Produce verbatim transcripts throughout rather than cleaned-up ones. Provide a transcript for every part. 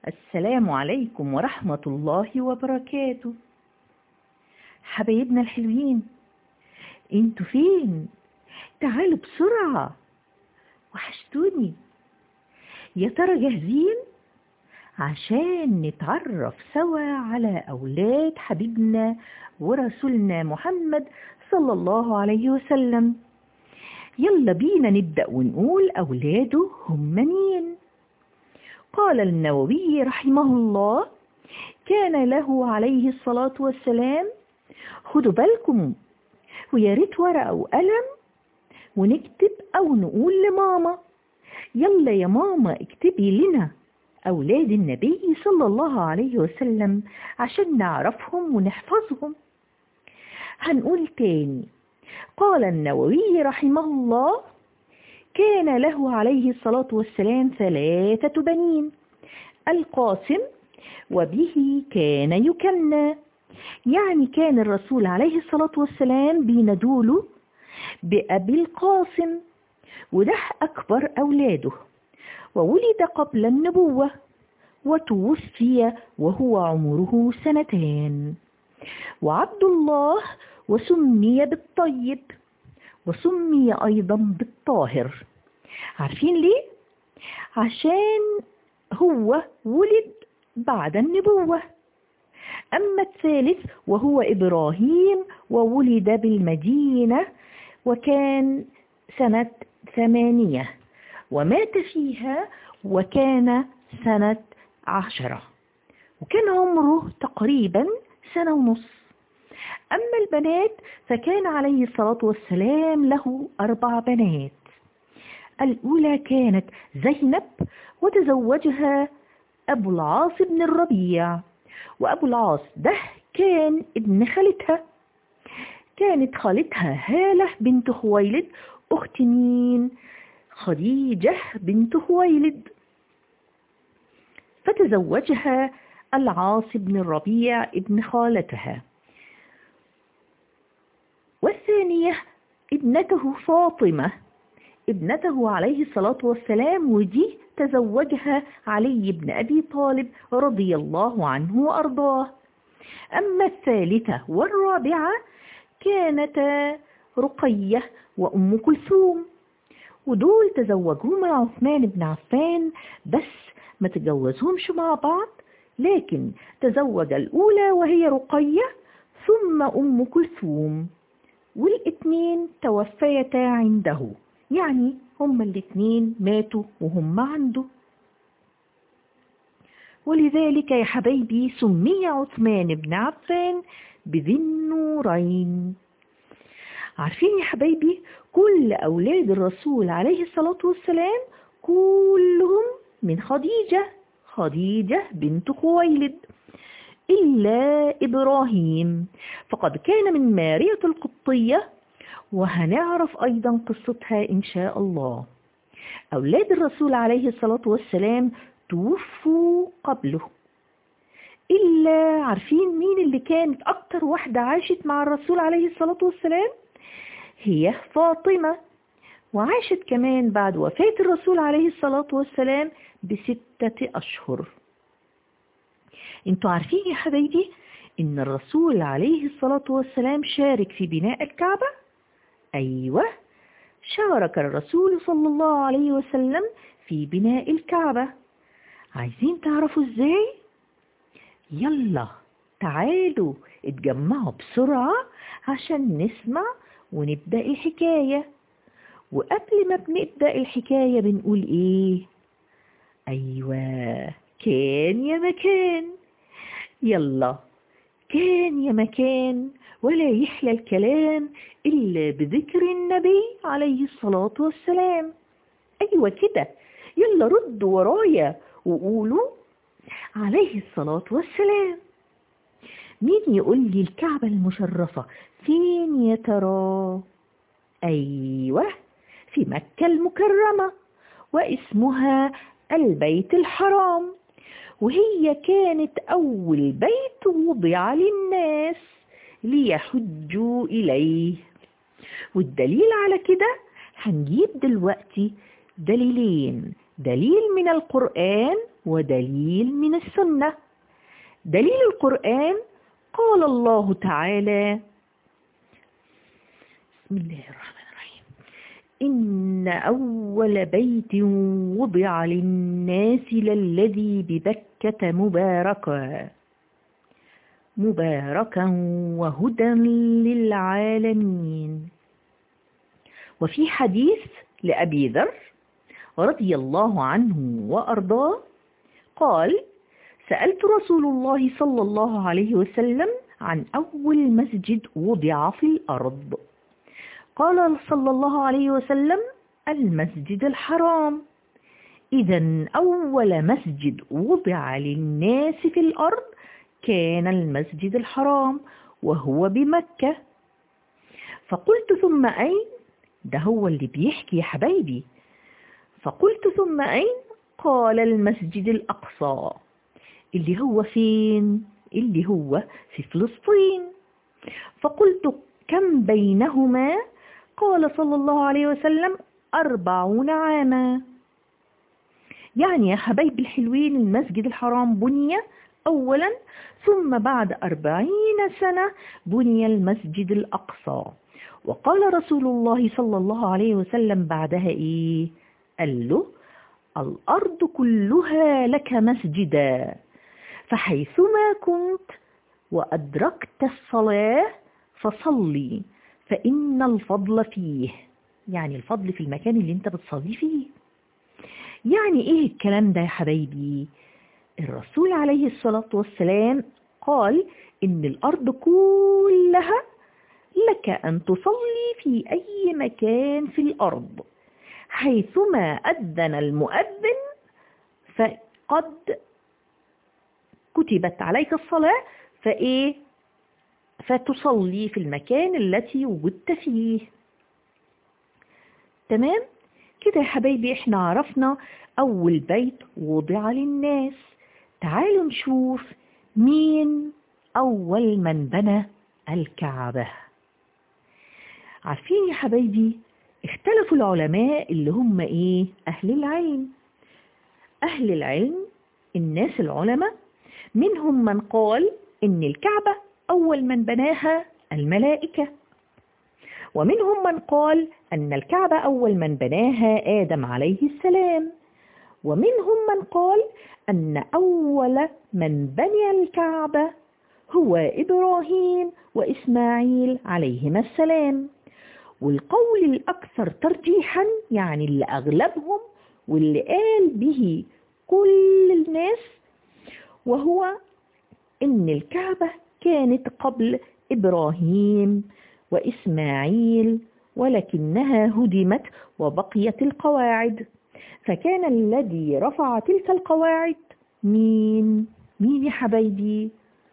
السلام عليكم ورحمة الله وبركاته. حبايبنا الحلوين، انتوا فين؟ تعالوا بسرعة، وحشتوني. يا ترى جاهزين عشان نتعرف سوا على أولاد حبيبنا ورسولنا محمد صلى الله عليه وسلم؟ يلا بينا نبدأ ونقول أولاده هم مين. قال النووي رحمه الله: كان له عليه الصلاة والسلام، خدوا بالكم ويا ريت ورقة وقلم ونكتب أو نقول لماما. يلا يا ماما اكتبي لنا أولاد النبي صلى الله عليه وسلم عشان نعرفهم ونحفظهم. هنقول تاني. قال النووي رحمه الله: كان له عليه الصلاة والسلام ثلاثة بنين: القاسم، وبه كان يكنى، يعني كان الرسول عليه الصلاة والسلام بينادوله بأبي القاسم، وده أكبر أولاده، وولد قبل النبوة وتوفي وهو عمره سنتين. وعبد الله، وسمي بالطيب، وسمي أيضا بالطاهر. عارفين ليه؟ عشان هو ولد بعد النبوة. أما الثالث وهو إبراهيم، وولد بالمدينة وكان سنة ثمانية، ومات فيها وكان سنة عشرة، وكان عمره تقريبا سنة ونص. أما البنات فكان عليه الصلاة والسلام له أربع بنات. الأولى كانت زينب، وتزوجها أبو العاص بن الربيع، وأبو العاص ده كان ابن خالتها. كانت خالتها هالة بنت خويلد أخت مين؟ خديجة بنت خويلد، فتزوجها العاص بن الربيع ابن خالتها. والثانية ابنته فاطمة، ابنته عليه الصلاة والسلام، ودي تزوجها علي بن أبي طالب رضي الله عنه وأرضاه. أما الثالثة والرابعة كانتا رقية وأم كلثوم، ودول تزوجوا مع عثمان بن عفان، بس ما تجوزهمش مع بعض، لكن تزوج الأولى وهي رقية ثم أم كلثوم، والاثنين توفيتا عنده، يعني هما الاثنين ماتوا وهم عنده. ولذلك يا حبايبي سمي عثمان بن عفان بذي النورين. عارفين يا حبايبي كل أولاد الرسول عليه الصلاة والسلام كلهم من خديجة، خديجة بنت خويلد، إلا إبراهيم فقد كان من مارية القبطية، وهنعرف أيضا قصتها إن شاء الله. أولاد الرسول عليه الصلاة والسلام توفوا قبله، إلا عارفين مين اللي كانت أكتر واحدة عاشت مع الرسول عليه الصلاة والسلام؟ هي فاطمة، وعاشت كمان بعد وفاة الرسول عليه الصلاة والسلام بستة أشهر. انتوا عارفين يا حبايبي إن الرسول عليه الصلاة والسلام شارك في بناء الكعبة؟ أيوة، شارك الرسول صلى الله عليه وسلم في بناء الكعبة. عايزين تعرفوا ازاي؟ يلا تعالوا اتجمعوا بسرعة عشان نسمع ونبدأ الحكاية. وقبل ما بنبدأ الحكاية بنقول ايه؟ ايوه، كان يا مكان. يلا، كان يا مكان، ولا يحلى الكلام إلا بذكر النبي عليه الصلاة والسلام. أيوة كده، يلا ردوا ورايا وقولوا عليه الصلاة والسلام. مين يقول لي الكعبة المشرفة فين يا ترى؟ أيوة، في مكة المكرمة، واسمها البيت الحرام، وهي كانت أول بيت وضع للناس ليحجوا إليه. والدليل على كده هنجيب دلوقتي دليلين دليل من القرآن ودليل من السنة. دليل القرآن قال الله تعالى: بسم الله الرحمن الرحيم: إن أول بيت وضع للناس للذي ببكة مباركا مباركا وهدى للعالمين. وفي حديث لأبي ذر رضي الله عنه وأرضاه قال: سألت رسول الله صلى الله عليه وسلم عن أول مسجد وضع في الأرض. قال صلى الله عليه وسلم: المسجد الحرام. إذن أول مسجد وضع للناس في الأرض كان المسجد الحرام وهو بمكة. فقلت: ثم أين؟ ده هو اللي بيحكي يا حبايبي. فقلت: ثم أين؟ قال: المسجد الأقصى. اللي هو فين؟ اللي هو في فلسطين. فقلت: كم بينهما؟ قال صلى الله عليه وسلم: أربعون عاما. يعني يا حبايبي الحلوين المسجد الحرام بني أولا، ثم بعد أربعين سنة بني المسجد الأقصى. وقال رسول الله صلى الله عليه وسلم بعدها إيه؟ قال له: الأرض كلها لك مسجدا، فحيثما كنت وأدركت الصلاة فصلي، فإن الفضل فيه. يعني الفضل في المكان اللي انت بتصلي فيه. يعني ايه الكلام ده يا حبايبي؟ الرسول عليه الصلاة والسلام قال إن الأرض كلها لك أن تصلي في أي مكان في الأرض، حيثما أذن المؤذن فقد كتبت عليك الصلاة، فإيه؟ فتصلي في المكان التي وجدت فيه. تمام؟ كده يا حبايبي احنا عرفنا أول بيت وضع للناس. تعالوا نشوف مين أول من بنى الكعبة. عارفين يا حبايبي اختلفوا العلماء اللي هم ايه؟ أهل العلم. أهل العلم الناس العلماء منهم من قال إن الكعبة أول من بناها الملائكة، ومنهم من قال أن الكعبة أول من بناها آدم عليه السلام، ومنهم من قال أن أول من بنى الكعبة هو إبراهيم وإسماعيل عليهما السلام. والقول الأكثر ترجيحا، يعني اللي أغلبهم واللي قال به كل الناس، وهو إن الكعبة كانت قبل إبراهيم وإسماعيل، ولكنها هدمت وبقيت القواعد. فكان الذي رفع تلك القواعد مين؟ مين يا حبايبي؟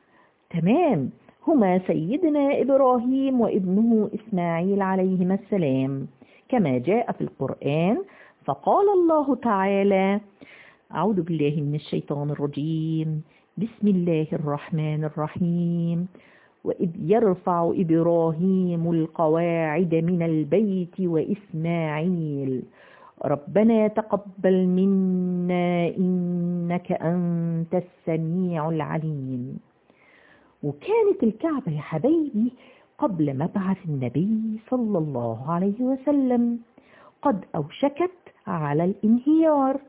تمام، هما سيدنا إبراهيم وابنه إسماعيل عليهما السلام، كما جاء في القرآن. فقال الله تعالى: أعوذ بالله من الشيطان الرجيم، بسم الله الرحمن الرحيم: وإذ يرفع إبراهيم القواعد من البيت وإسماعيل ربنا تقبل منا إنك أنت السميع العليم. وكانت الكعبة يا حبايبي قبل مبعث النبي صلى الله عليه وسلم قد أوشكت على الانهيار.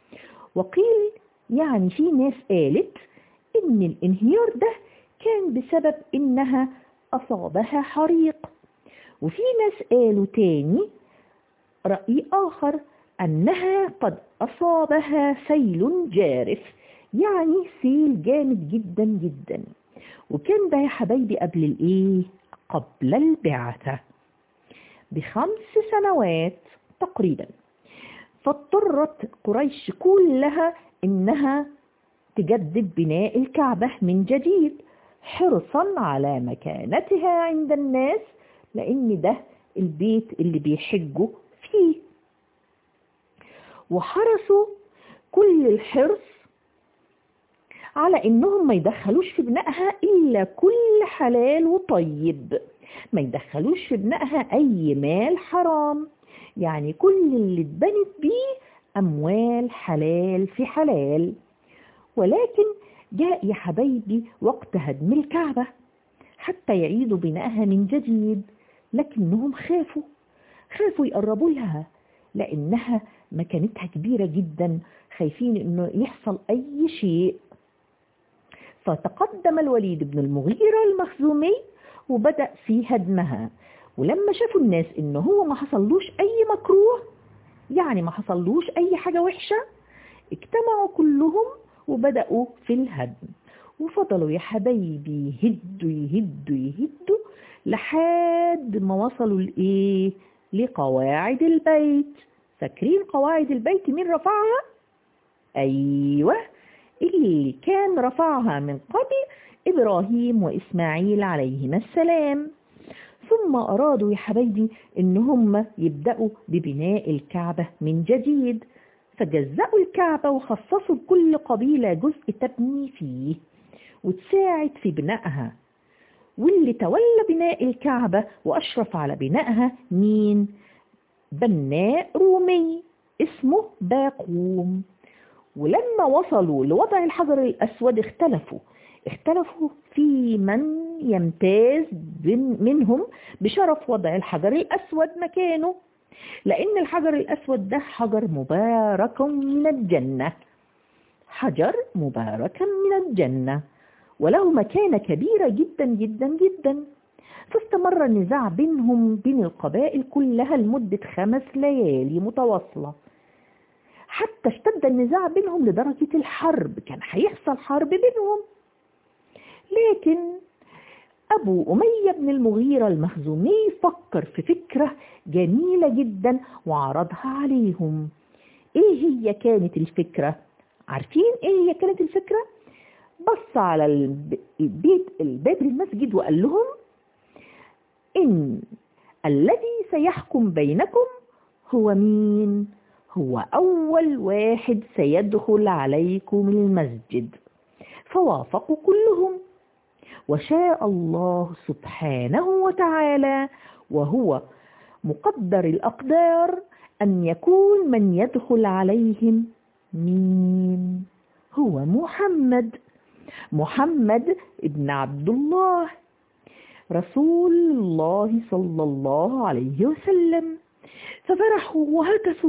وقيل يعني في ناس قالت إن الانهيار ده كان بسبب إنها أصابها حريق، وفي ناس قالوا تاني رأي آخر أنها قد أصابها سيل جارف، يعني سيل جامد جدا جدا. وكان ده يا حبايبي قبل الإيه؟ قبل البعثة بخمس سنوات تقريبا. فاضطرت قريش كلها إنها تجدد بناء الكعبة من جديد، حرصا على مكانتها عند الناس، لأن ده البيت اللي بيحجوا فيه. وحرصوا كل الحرص على إنهم ما يدخلوش في بنائها إلا كل حلال وطيب، ما يدخلوش في بنائها أي مال حرام. يعني كل اللي اتبنت بيه أموال حلال في حلال. ولكن جاء يا حبايبي وقت هدم الكعبة حتى يعيدوا بنائها من جديد، لكنهم خافوا خافوا يقربوا لها لأنها مكانتها كبيرة جدا، خايفين إنه يحصل أي شيء. فتقدم الوليد بن المغيرة المخزومي وبدأ في هدمها. ولما شافوا الناس إنه هو ما حصلوش أي مكروه، يعني ما حصلوش أي حاجة وحشة، اجتمعوا كلهم وبدأوا في الهدم. وفضلوا يا حبايبي يهدوا يهدوا يهدوا لحد ما وصلوا لإيه؟ لقواعد البيت. فاكرين قواعد البيت مين رفعها؟ أيوة، اللي كان رفعها من قبل إبراهيم وإسماعيل عليهما السلام. ثم أرادوا يا حبايبي إن هم يبدأوا ببناء الكعبة من جديد، فجزأوا الكعبة وخصصوا كل قبيلة جزء تبني فيه وتساعد في بنائها. واللي تولى بناء الكعبة وأشرف على بنائها مين؟ بناء رومي اسمه باقوم. ولما وصلوا لوضع الحجر الأسود اختلفوا اختلفوا في من يمتاز منهم بشرف وضع الحجر الأسود مكانه، لأن الحجر الأسود ده حجر مبارك من الجنة، حجر مبارك من الجنة وله مكانة كبيرة جدا جدا جدا. فاستمر النزاع بينهم بين القبائل كلها لمدة خمس ليالي متواصلة، حتى اشتد النزاع بينهم لدرجة الحرب، كان هيحصل حرب بينهم. لكن أبو أمية بن المغيرة المخزومي فكر في فكرة جميلة جدا وعرضها عليهم. إيه هي كانت الفكرة؟ عارفين إيه هي كانت الفكرة؟ بص على البيت الباب المسجد وقال لهم إن الذي سيحكم بينكم هو مين؟ هو أول واحد سيدخل عليكم المسجد. فوافقوا كلهم، وشاء الله سبحانه وتعالى وهو مقدر الأقدار أن يكون من يدخل عليهم مين؟ هو محمد محمد ابن عبد الله رسول الله صلى الله عليه وسلم. ففرحوا وهتفوا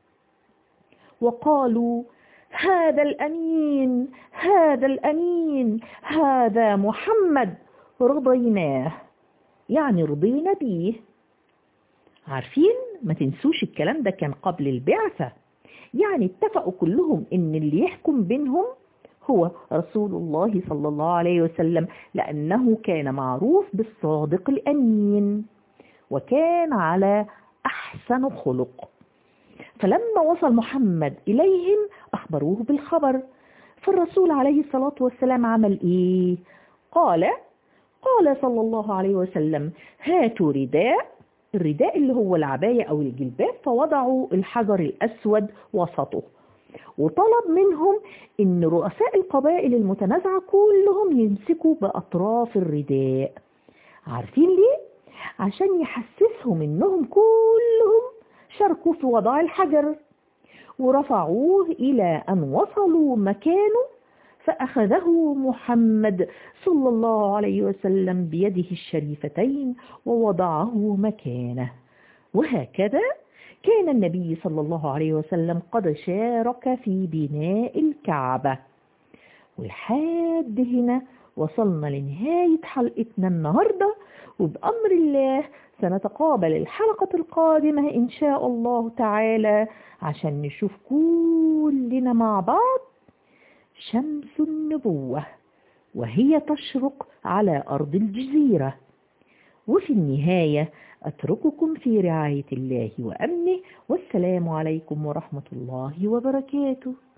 وقالوا هذا الأمين هذا الأمين هذا محمد رضيناه، يعني رضينا بيه. عارفين ما تنسوش الكلام ده كان قبل البعثة، يعني اتفقوا كلهم ان اللي يحكم بينهم هو رسول الله صلى الله عليه وسلم، لأنه كان معروف بالصادق الأمين وكان على أحسن خلق. فلما وصل محمد إليهم أخبروه بالخبر، فالرسول عليه الصلاة والسلام عمل إيه؟ قال قال صلى الله عليه وسلم هاتوا رداء، الرداء اللي هو العباية أو الجلباب، فوضعوا الحجر الأسود وسطه، وطلب منهم إن رؤساء القبائل المتنازعة كلهم يمسكوا بأطراف الرداء. عارفين ليه؟ عشان يحسسهم إنهم كلهم شاركوا في وضع الحجر. ورفعوه إلى أن وصلوا مكانه، فأخذه محمد صلى الله عليه وسلم بيده الشريفتين ووضعه مكانه. وهكذا كان النبي صلى الله عليه وسلم قد شارك في بناء الكعبة. ولحد هنا وصلنا لنهاية حلقتنا النهاردة، وبأمر الله سنتقابل الحلقة القادمة إن شاء الله تعالى عشان نشوف كلنا مع بعض شمس النبوة وهي تشرق على أرض الجزيرة. وفي النهاية أترككم في رعاية الله وأمنه، والسلام عليكم ورحمة الله وبركاته.